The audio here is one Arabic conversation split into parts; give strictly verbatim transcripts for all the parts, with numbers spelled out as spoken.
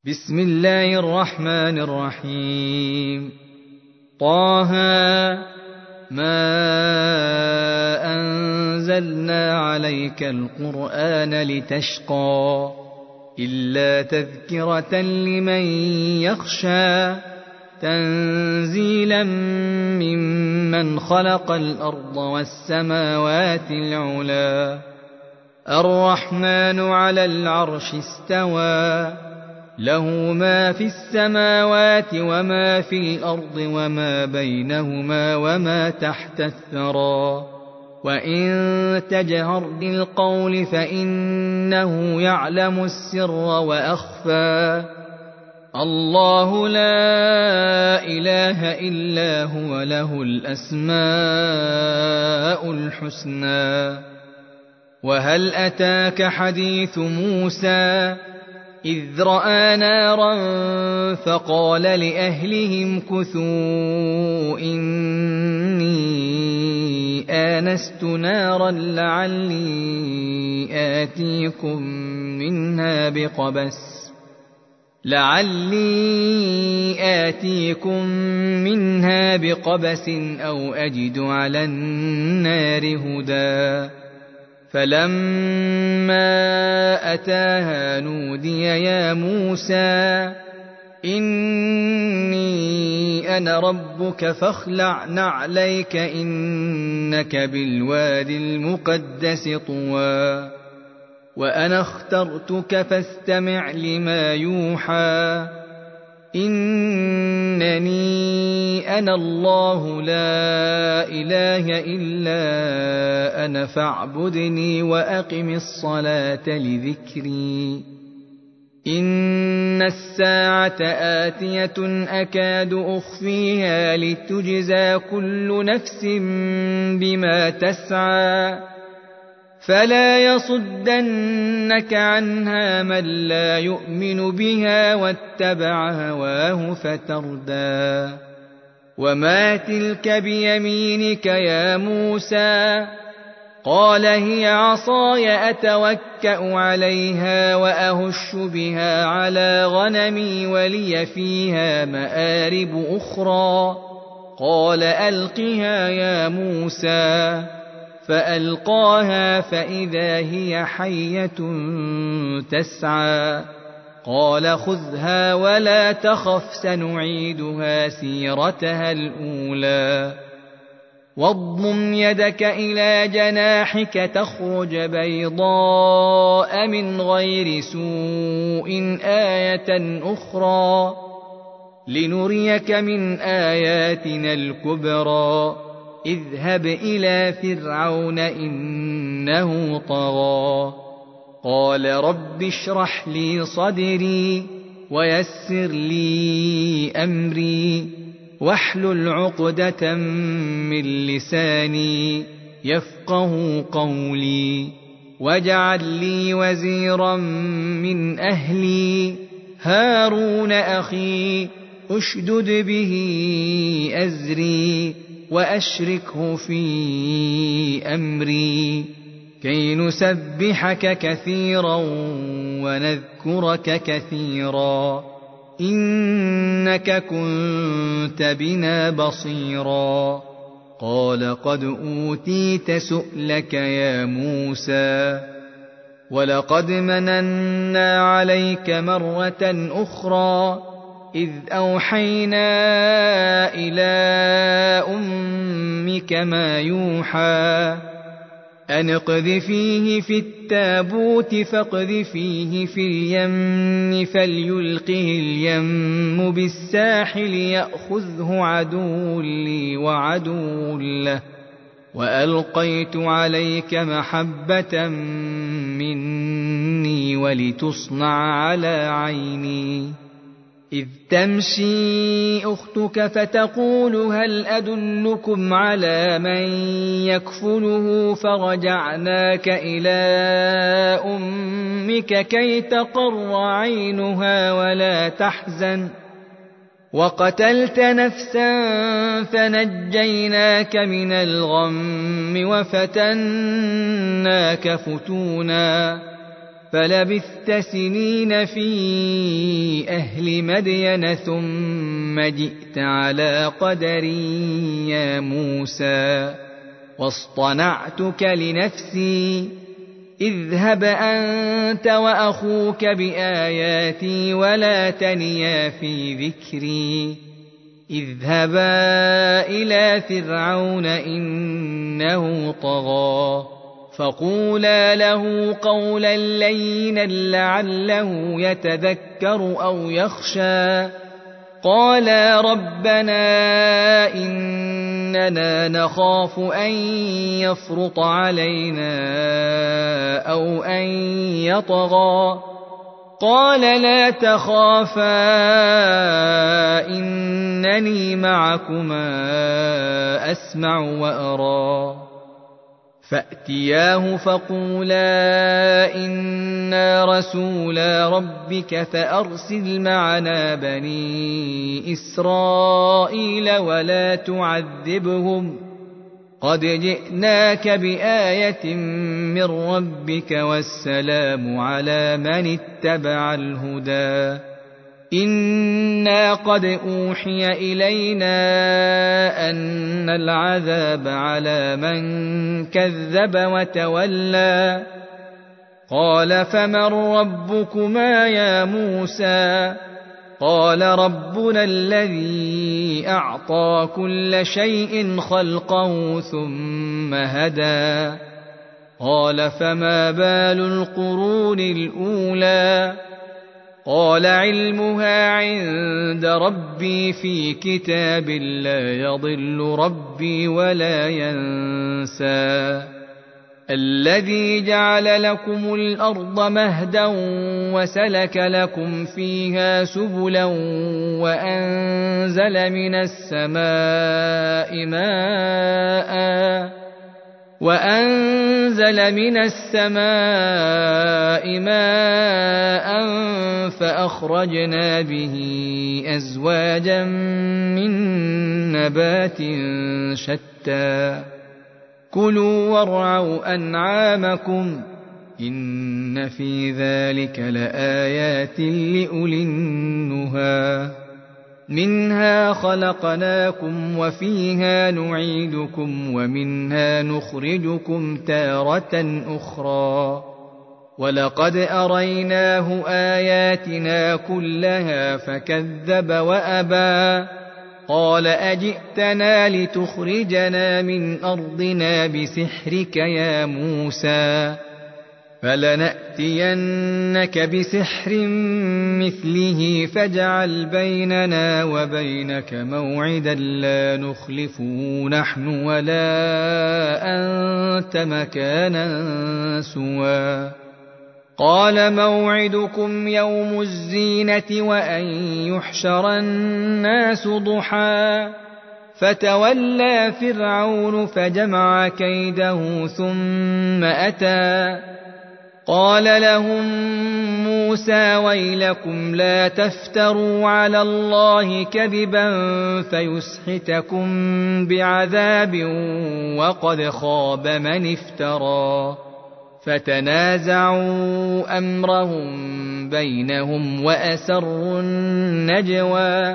بسم الله الرحمن الرحيم. طه ما أنزلنا عليك القرآن لتشقى إلا تذكرة لمن يخشى تنزيلا ممن خلق الأرض والسماوات العلى الرحمن على العرش استوى له ما في السماوات وما في الأرض وما بينهما وما تحت الثرى وإن تجهر بالقول فإنه يعلم السر وأخفى الله لا إله إلا هو له الأسماء الحسنى. وهل أتاك حديث موسى إذ رأى نارا فقال لأهلهم كثوا إني آنست نارا لعلي آتيكم منها بقبس لعلي آتيكم منها بقبس أو أجد على النار هدى فلما أتاها نودي يا موسى إني أنا ربك فاخلع نعليك إنك بالوادي المقدس طوى وأنا اخترتك فاستمع لما يوحى إنني أنا الله لا إله إلا أنا فاعبدني وأقم الصلاة لذكري إن الساعة آتية أكاد أخفيها لتجزى كل نفس بما تسعى فلا يصدنك عنها من لا يؤمن بها واتبع هواه فتردى وما تلك بيمينك يا موسى قال هي عصاي أتوكأ عليها وأهش بها على غنمي ولي فيها مآرب أخرى قال ألقها يا موسى فألقاها فإذا هي حية تسعى قال خذها ولا تخف سنعيدها سيرتها الأولى واضمم يدك إلى جناحك تخرج بيضاء من غير سوء آية أخرى لنريك من آياتنا الكبرى اذهب إلى فرعون إنه طغى قال رب اشرح لي صدري ويسر لي أمري واحلل عقدة من لساني يفقه قولي واجعل لي وزيرا من أهلي هارون أخي أشدد به أزري وأشركه في أمري كي نسبحك كثيرا ونذكرك كثيرا إنك كنت بنا بصيرا قال قد أوتيت سؤلك يا موسى ولقد مننا عليك مرة أخرى إذ أوحينا إلى أمك ما يوحى أن اقذفيه في التابوت فاقذفيه في اليم فليلقه اليم بالساحل يأخذه عدو لي وعدو له وألقيت عليك محبة مني ولتصنع على عيني إذ تمشي أختك فتقول هل أدلكم على من يكفله فرجعناك إلى أمك كي تقر عينها ولا تحزن وقتلت نفسا فنجيناك من الغم وفتناك فتونا فلبثت سنين في أهل مدين ثم جئت على قدري يا موسى واصطنعتك لنفسي اذهب أنت وأخوك بآياتي ولا تنيا في ذكري اذهبا إلى فرعون إنه طغى فقولا له قولا لينا لعله يتذكر أو يخشى قالا ربنا إننا نخاف أن يفرط علينا أو أن يطغى قال لا تخافا إنني معكما أسمع وأرى فأتياه فقولا إنا رسولا ربك فأرسل معنا بني إسرائيل ولا تعذبهم قد جئناك بآية من ربك والسلام على من اتبع الهدى إنا قد أوحي إلينا أن العذاب على من كذب وتولى قال فمن ربكما يا موسى قال ربنا الذي أعطى كل شيء خلقه ثم هدى قال فما بال القرون الأولى قال علمها عند ربي في كتاب لا يضل ربي ولا ينسى الذي جعل لكم الأرض مهدا وسلك لكم فيها سبلا وأنزل من السماء ماء وأنزل من السماء ماء فأخرجنا به أزواجا من نبات شتى كلوا وارعوا أنعامكم إن في ذلك لآيات لأولي النهى منها خلقناكم وفيها نعيدكم ومنها نخرجكم تارة أخرى ولقد أريناه آياتنا كلها فكذب وأبى قال أجئتنا لتخرجنا من أرضنا بسحرك يا موسى فلنأتينك بسحر مثله فاجعل بيننا وبينك موعدا لا نخلفه نحن ولا أنت مكانا سوى قال موعدكم يوم الزينة وأن يحشر الناس ضحى فتولى فرعون فجمع كيده ثم أتى قال لهم موسى ويلكم لا تفتروا على الله كذبا فيسحتكم بعذاب وقد خاب من افترى فتنازعوا أمرهم بينهم وأسروا النجوى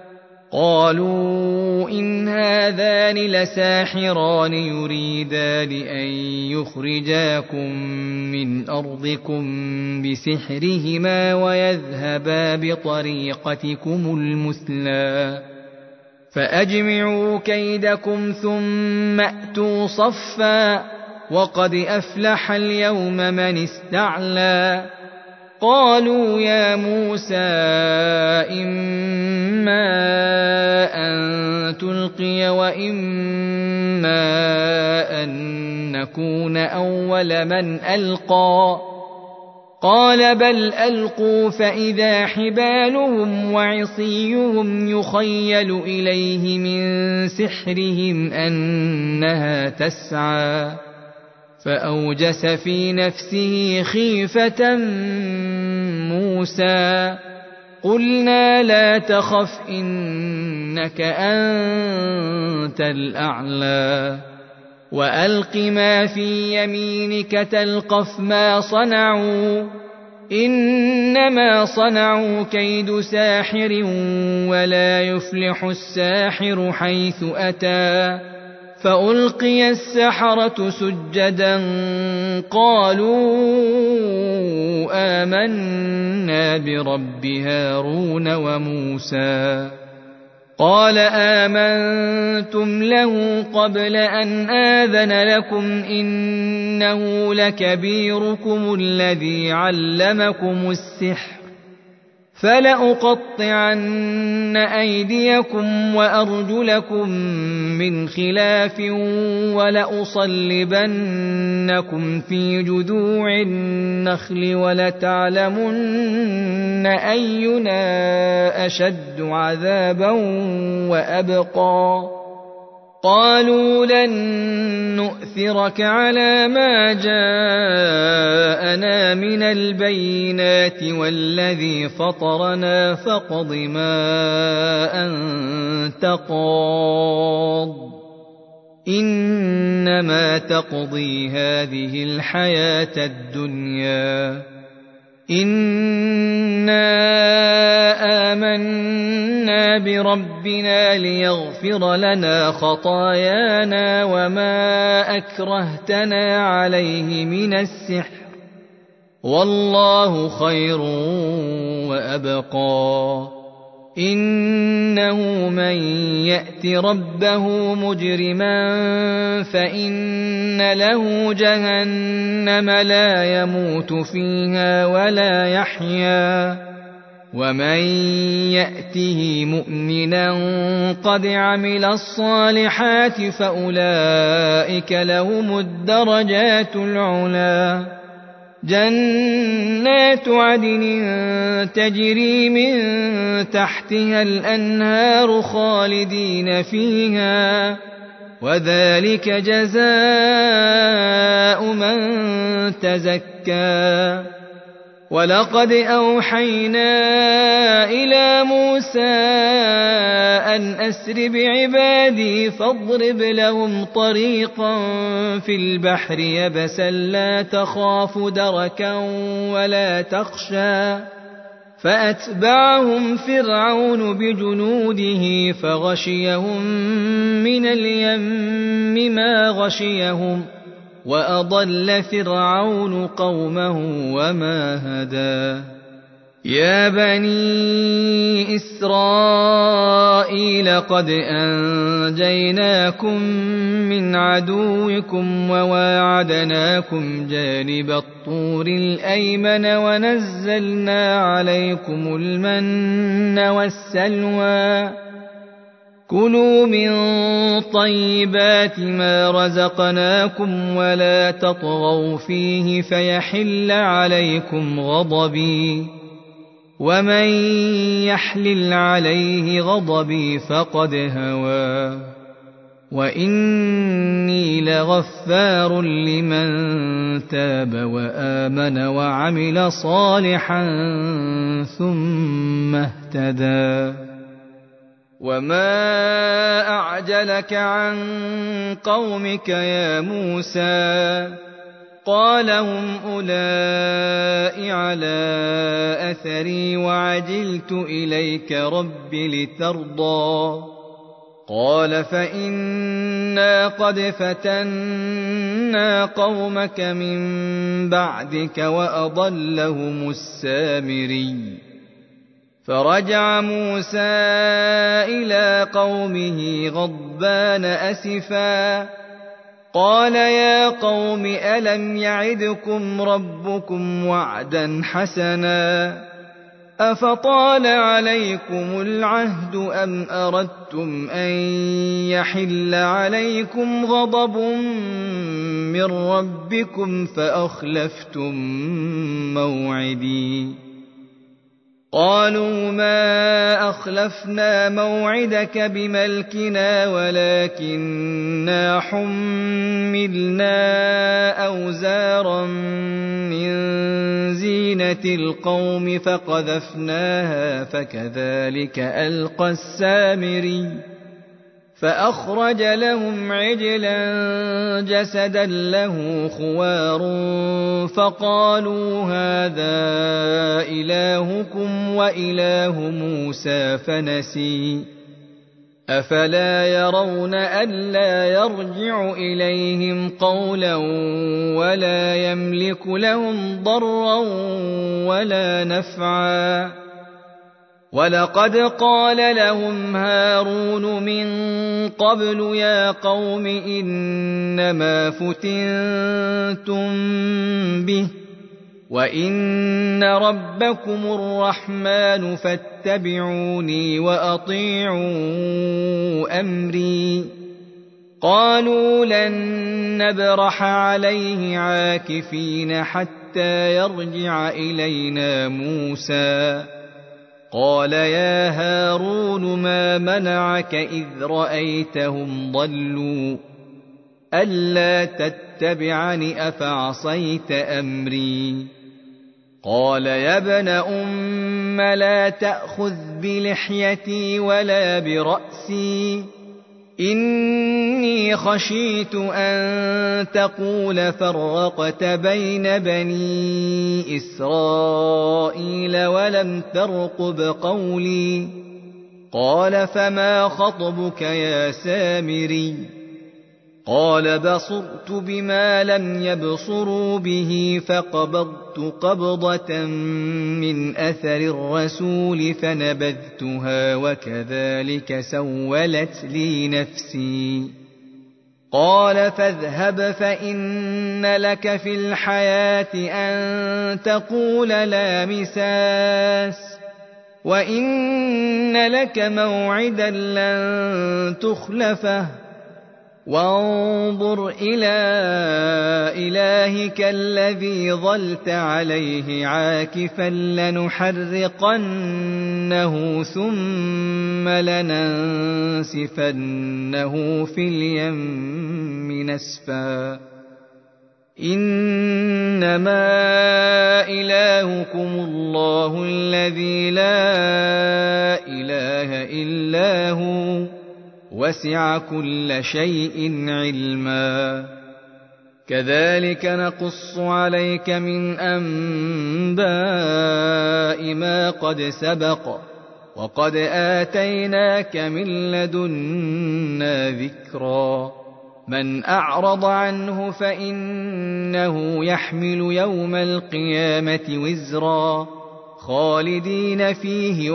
قالوا إن هذان لساحران يريدان أن يخرجاكم من أرضكم بسحرهما ويذهبا بطريقتكم المثلى فأجمعوا كيدكم ثم أتوا صفا وقد أفلح اليوم من استعلى قالوا يا موسى إما أن تلقي وإما أن نكون أول من ألقى قال بل ألقوا فإذا حبالهم وعصيهم يخيل إليه من سحرهم أنها تسعى فأوجس في نفسه خيفة موسى قلنا لا تخف إنك أنت الأعلى وألق ما في يمينك تلقف ما صنعوا إنما صنعوا كيد ساحر ولا يفلح الساحر حيث أتى فألقي السحرة سجدا قالوا آمنا برب هارون وموسى قال آمنتم له قبل أن آذن لكم إنه لكبيركم الذي علمكم السحر فلأقطعن أيديكم وأرجلكم من خلاف ولأصلبنكم في جذوع النخل ولتعلمن أينا أشد عذابا وأبقى قالوا لن نؤثرك على ما جاءنا من البينات والذي فطرنا فاقض ما أنت قاض إنما تقضي هذه الحياة الدنيا إنا آمنا بربنا ليغفر لنا خطايانا وما أكرهتنا عليه من السحر والله خير وأبقى إنه من يأت ربه مجرما فإن له جهنم لا يموت فيها ولا يحيا ومن يأته مؤمنا قد عمل الصالحات فأولئك لهم الدرجات العلى جنات عدن تجري من تحتها الأنهار خالدين فيها وذلك جزاء من تزكى ولقد أوحينا إلى موسى أن أسر بعبادي فاضرب لهم طريقا في البحر يبسا لا تخاف دركا ولا تخشى فأتبعهم فرعون بجنوده فغشيهم من اليم ما غشيهم وأضل فرعون قومه وما هدى يا بني إسرائيل قد أنجيناكم من عدوكم وواعدناكم جانب الطور الأيمن ونزلنا عليكم المن والسلوى كلوا من طيبات ما رزقناكم ولا تطغوا فيه فيحل عليكم غضبي ومن يحلل عليه غضبي فقد هوى وإني لغفار لمن تاب وآمن وعمل صالحا ثم اهتدى وما أعجلك عن قومك يا موسى قال هم أولئك على أثري وعجلت إليك رب لترضى قال فإنا قد فتنا قومك من بعدك وأضلهم السامري فرجع موسى إلى قومه غضبان أسفا قال يا قوم ألم يعدكم ربكم وعدا حسنا أفطال عليكم العهد أم أردتم أن يحل عليكم غضب من ربكم فأخلفتم موعدي قالوا ما أخلفنا موعدك بملكنا ولكننا حملنا أوزارا من زينة القوم فقذفناها فكذلك ألقى السامري فأخرج لهم عجلا جسدا له خوار فقالوا هذا إلهكم وإله موسى فنسي أفلا يرون ألا يرجع إليهم قولا ولا يملك لهم ضرا ولا نفعا ولقد قال لهم هارون من قبل يا قوم إنما فتنتم به وإن ربكم الرحمن فاتبعوني وأطيعوا أمري قالوا لن نبرح عليه عاكفين حتى يرجع إلينا موسى قال يا هارون ما منعك إذ رأيتهم ضلوا ألا تتبعني أفعصيت أمري قال يا ابن أم لا تأخذ بلحيتي ولا برأسي إني خشيت أن تقول فرقت بين بني إسرائيل ولم ترقب قولي قال فما خطبك يا سامري قال بصرت بما لم يبصروا به فقبضت قبضة من أثر الرسول فنبذتها وكذلك سولت لي نفسي قال فاذهب فإن لك في الحياة أن تقول لا مساس وإن لك موعدا لن تخلفه وانظر إلى إلهك الذي ظلت عليه عاكفا لنحرقنه ثم لننسفنه في اليم نسفا إنما إلهكم الله الذي لا إله إلا هو وسع كل شيء علما كذلك نقص عليك من أنباء ما قد سبق وقد آتيناك من لدنا ذكرا من أعرض عنه فإنه يحمل يوم القيامة وزرا خالدين فيه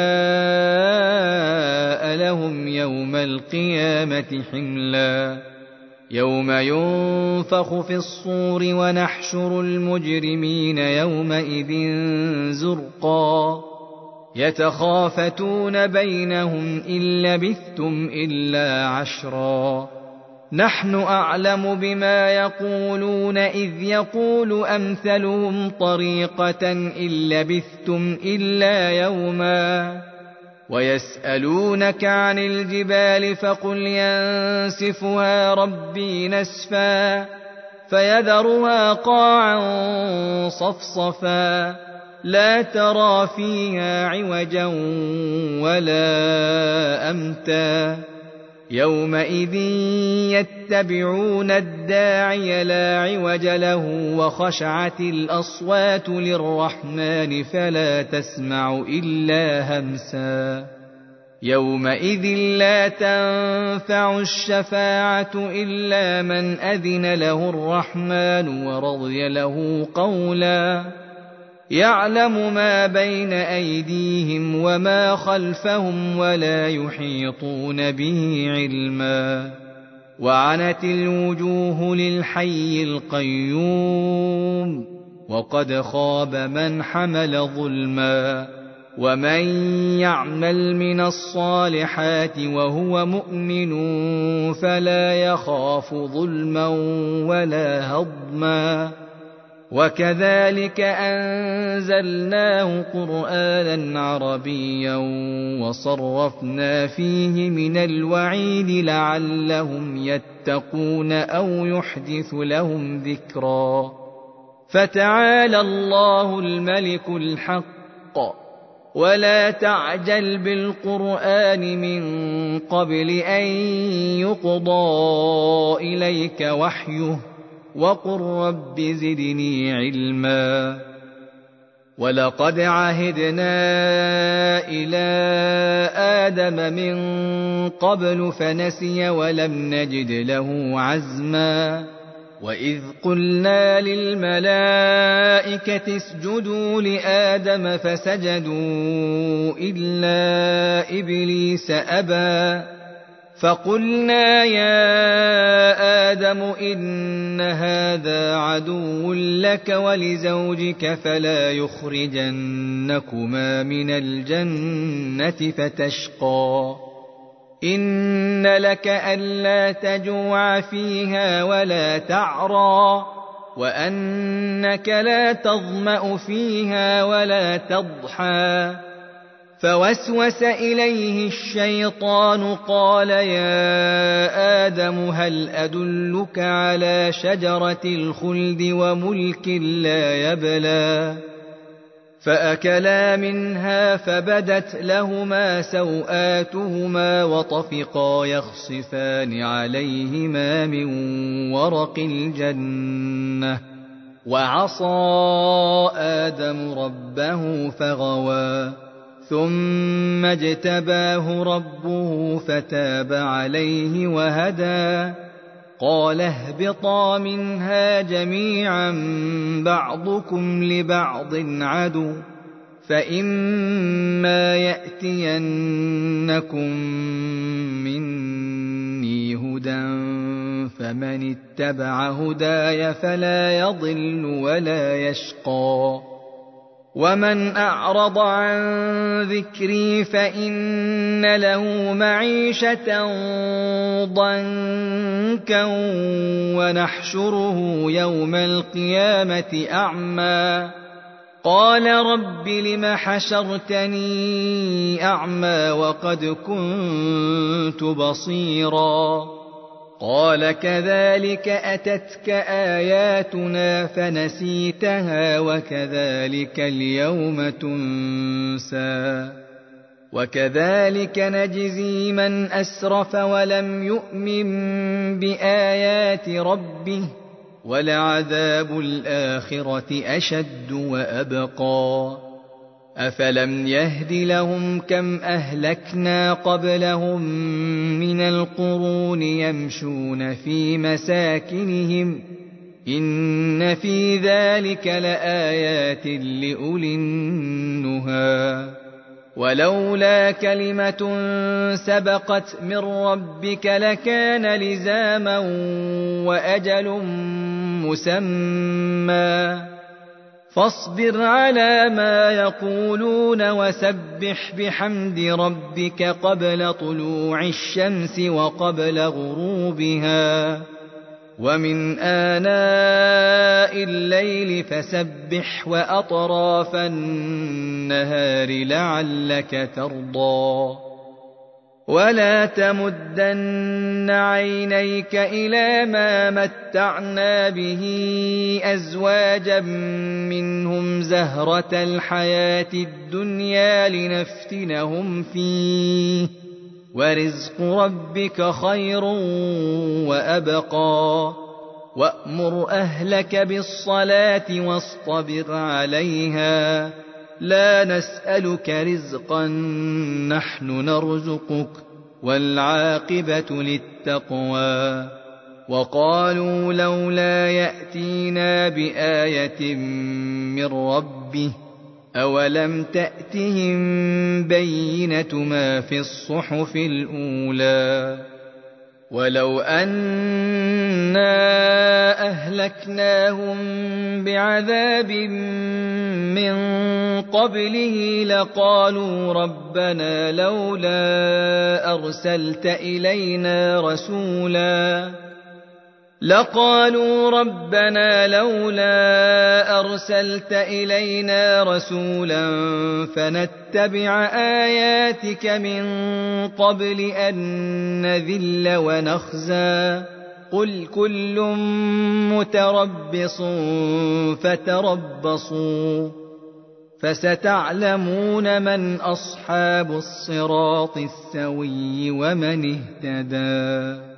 وساء لهم يوم القيامة حملا يوم ينفخ في الصور ونحشر المجرمين يومئذ زرقا يتخافتون بينهم إن لبثتم إلا عشرا نحن أعلم بما يقولون إذ يقول أمثلهم طريقة إن لبثتم إلا يوما ويسألونك عن الجبال فقل ينسفها ربي نسفا فيذرها قاعا صفصفا لا ترى فيها عوجا ولا أمتا يومئذ يتبعون الداعي لا عوج له وخشعت الأصوات للرحمن فلا تسمع إلا همسا يومئذ لا تنفع الشفاعة إلا من أذن له الرحمن ورضي له قولا يعلم ما بين أيديهم وما خلفهم ولا يحيطون به علما وعنت الوجوه للحي القيوم وقد خاب من حمل ظلما ومن يعمل من الصالحات وهو مؤمن فلا يخاف ظلما ولا هضما وكذلك أنزلناه قرآنا عربيا وصرفنا فيه من الوعيد لعلهم يتقون أو يحدث لهم ذكرا فتعالى الله الملك الحق ولا تعجل بالقرآن من قبل أن يقضى إليك وحيه وقل رب زدني علما ولقد عهدنا إلى آدم من قبل فنسي ولم نجد له عزما وإذ قلنا للملائكة اسجدوا لآدم فسجدوا إلا إبليس أبى فقلنا يا آدم إن هذا عدو لك ولزوجك فلا يخرجنكما من الجنة فتشقى إن لك ألا تجوع فيها ولا تعرى وأنك لا تظمأ فيها ولا تضحى فوسوس إليه الشيطان قال يا آدم هل أدلك على شجرة الخلد وملك لا يبلى فأكلا منها فبدت لهما سوآتهما وطفقا يخصفان عليهما من ورق الجنة وعصى آدم ربه فغوى ثم اجتباه ربه فتاب عليه وهدى قال اهبطا منها جميعا بعضكم لبعض عدو فإما يأتينكم مني هدى فمن اتبع هداي فلا يضل ولا يشقى ومن أعرض عن ذكري فإن له معيشة ضنكا ونحشره يوم القيامة أعمى قال رب لم حشرتني أعمى وقد كنت بصيرا قال كذلك أتتك آياتنا فنسيتها وكذلك اليوم تنسى وكذلك نجزي من أسرف ولم يؤمن بآيات ربه ولعذاب الآخرة أشد وأبقى أفلم يهد لهم كم أهلكنا قبلهم من القرون يمشون في مساكنهم إن في ذلك لآيات لأولي النهى ولولا كلمة سبقت من ربك لكان لزاما وأجل مسمى فاصبر على ما يقولون وسبح بحمد ربك قبل طلوع الشمس وقبل غروبها ومن آناء الليل فسبح وأطراف النهار لعلك ترضى ولا تمدن عينيك إلى ما متعنا به أزواجا منهم زهرة الحياة الدنيا لنفتنهم فيه ورزق ربك خير وأبقى وأمر أهلك بالصلاة واصطبر عليها لا نسألك رزقا نحن نرزقك والعاقبة للتقوى وقالوا لولا يأتينا بآية من ربه أولم تأتهم بينة ما في الصحف الأولى ولو أنا أهلكناهم بعذاب من قبله لقالوا ربنا لولا أرسلت إلينا رسولا لقالوا ربنا لولا أرسلت إلينا رسولا فنتبع آياتك من قبل أن نذل ونخزى قل كل متربص فتربصوا فستعلمون من أصحاب الصراط السوي ومن اهتدى.